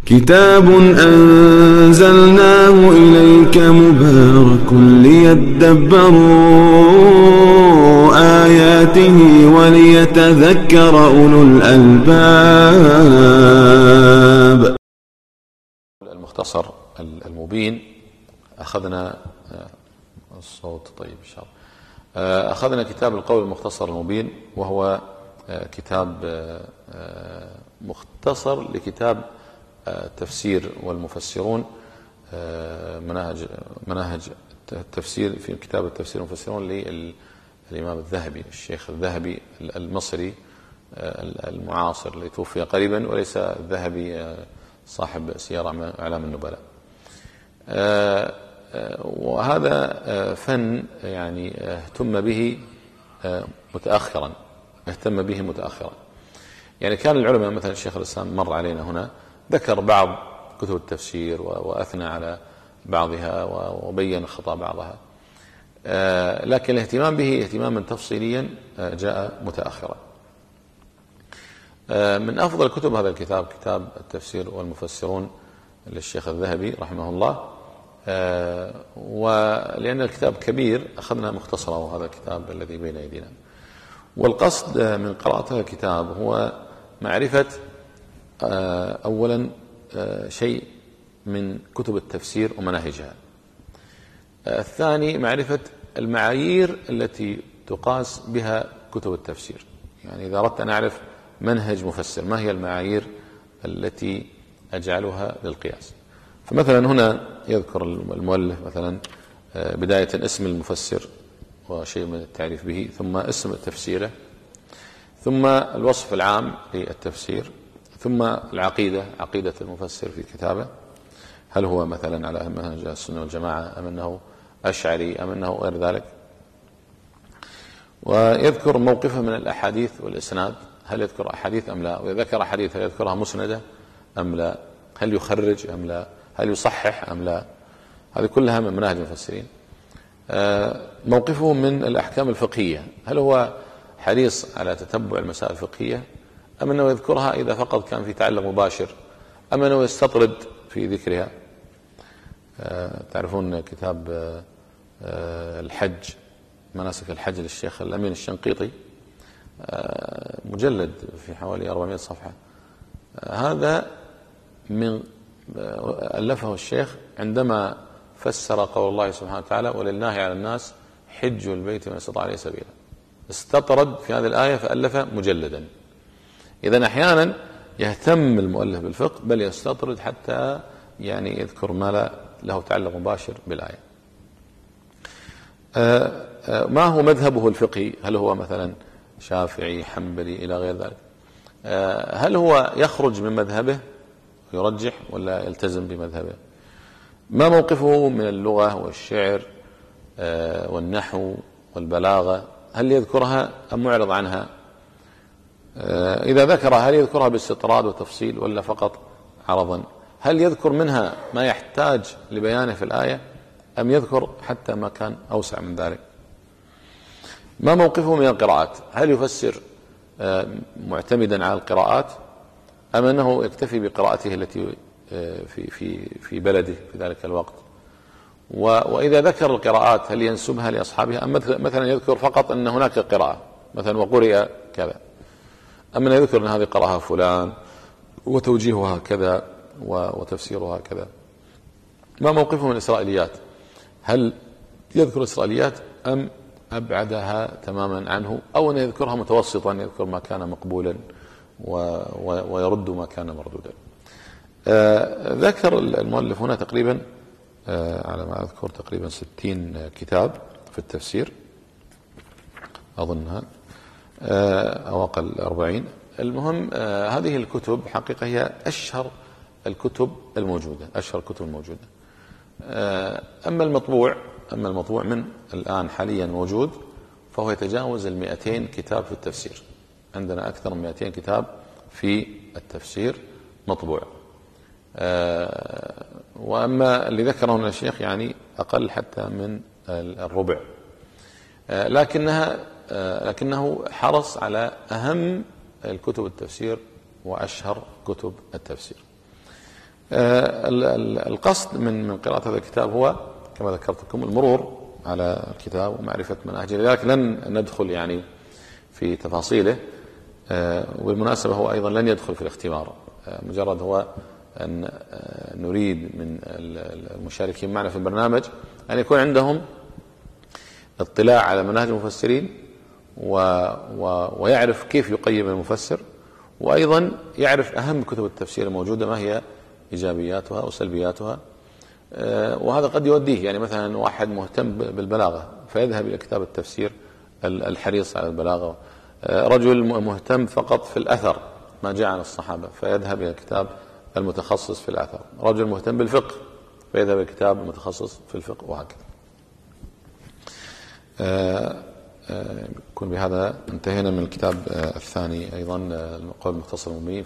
كتاب أنزلناه إليك مبارك ليدبروا آياته وليتذكر أولو الألباب. المختصر المبين أخذنا الصوت طيب إن شاء الله. أخذنا كتاب القول المختصر المبين، وهو كتاب مختصر لكتاب التفسير والمفسرون، مناهج التفسير في كتاب التفسير والمفسرون للإمام الذهبي، الشيخ الذهبي المصري المعاصر اللي توفي قريبا، وليس الذهبي صاحب سير أعلام النبلاء. وهذا فن يعني اهتم به متأخرا. يعني كان العلماء مثلا الشيخ الإسلام مر علينا هنا ذكر بعض كتب التفسير وأثنى على بعضها وبين خطأ بعضها، لكن الاهتمام به اهتماما تفصيليا جاء متأخرا. من أفضل كتب هذا الكتاب كتاب التفسير والمفسرون للشيخ الذهبي رحمه الله، ولأن الكتاب كبير أخذنا مختصره، هذا الكتاب الذي بين أيدينا. والقصد من قراءة هذا الكتاب هو معرفة أولا شيء من كتب التفسير ومناهجها، الثاني معرفة المعايير التي تقاس بها كتب التفسير. يعني إذا أردت أن أعرف منهج مفسر، ما هي المعايير التي أجعلها للقياس؟ فمثلا هنا يذكر المؤلف مثلا بداية اسم المفسر وشيء من التعريف به، ثم اسم تفسيره، ثم الوصف العام للتفسير، ثم العقيدة، عقيدة المفسر في كتابه، هل هو مثلا على منهج السنة والجماعة أم أنه أشعري أم أنه غير ذلك، ويذكر موقفه من الأحاديث والإسناد، هل يذكر أحاديث أم لا، وإذا ذكر أحاديث هل يذكرها مسندة أم لا، هل يخرج أم لا، هل يصحح أم لا، هذه كلها من مناهج المفسرين. موقفه من الأحكام الفقهية، هل هو حريص على تتبع المسائل الفقهية أم أنه يذكرها إذا فقط كان في تعلق مباشر، أم أنه يستطرد في ذكرها. تعرفون كتاب الحج، مناسك الحج للشيخ الأمين الشنقيطي، مجلد في حوالي 400 صفحة، هذا من ألفه الشيخ عندما فسر قول الله سبحانه وتعالى ولله على الناس حج البيت من استطاع إليه سبيلا، استطرد في هذه الآية فألف مجلدا. إذن أحيانا يهتم المؤلف بالفقه، بل يستطرد حتى يعني يذكر ما له تعلق مباشر بالآية. ما هو مذهبه الفقهي؟ هل هو مثلا شافعي، حنبلي، إلى غير ذلك؟ هل هو يخرج من مذهبه ويرجح ولا يلتزم بمذهبه؟ ما موقفه من اللغة والشعر والنحو والبلاغة، هل يذكرها أم معرض عنها؟ إذا ذكرها هل يذكرها باستطراد وتفصيل ولا فقط عرضا؟ هل يذكر منها ما يحتاج لبيانه في الآية أم يذكر حتى ما كان أوسع من ذلك؟ ما موقفه من القراءات؟ هل يفسر معتمدا على القراءات أم أنه يكتفي بقراءته التي في بلده في ذلك الوقت؟ وإذا ذكر القراءات هل ينسبها لأصحابها أم مثلا يذكر فقط أن هناك قراءة مثلا وقرئ كذا، أم أنه يذكر أن هذه قرأها فلان وتوجيهها كذا وتفسيرها كذا؟ ما موقفه من الإسرائيليات؟ هل يذكر الإسرائيليات أم أبعدها تماما عنه، أو أن يذكرها متوسطا، يذكر ما كان مقبولا ويرد ما كان مردودا؟ ذكر المؤلف هنا تقريبا على ما أذكر تقريبا 60 كتاب في التفسير أظنها، أو أقل 40. المهم هذه الكتب حقيقة هي أشهر الكتب الموجودة. أما المطبوع من الآن حاليا موجود فهو يتجاوز 200 كتاب في التفسير. عندنا أكثر من 200 كتاب في التفسير مطبوع، وأما اللي ذكره هنا الشيخ يعني أقل حتى من الربع، لكنه حرص على أهم الكتب التفسير وأشهر كتب التفسير. القصد من قراءة هذا الكتاب هو كما ذكرت لكم المرور على الكتاب ومعرفة مناهجه، لذلك لن ندخل يعني في تفاصيله. وبالمناسبة هو أيضا لن يدخل في الاختبار، مجرد هو أن نريد من المشاركين معنا في البرنامج أن يكون عندهم اطلاع على مناهج المفسرين ويعرف كيف يقيم المفسر، وأيضا يعرف أهم كتب التفسير الموجودة ما هي إيجابياتها وسلبياتها. وهذا قد يوديه يعني مثلا واحد مهتم بالبلاغة فيذهب إلى كتاب التفسير الحريص على البلاغة، رجل مهتم فقط في الأثر ما جاء عن الصحابة فيذهب إلى كتاب المتخصص في الأثر، رجل مهتم بالفقه فيذهب إلى كتاب المتخصص في الفقه، وهكذا. يكون بهذا انتهينا من الكتاب الثاني أيضا، القول المختصر المبين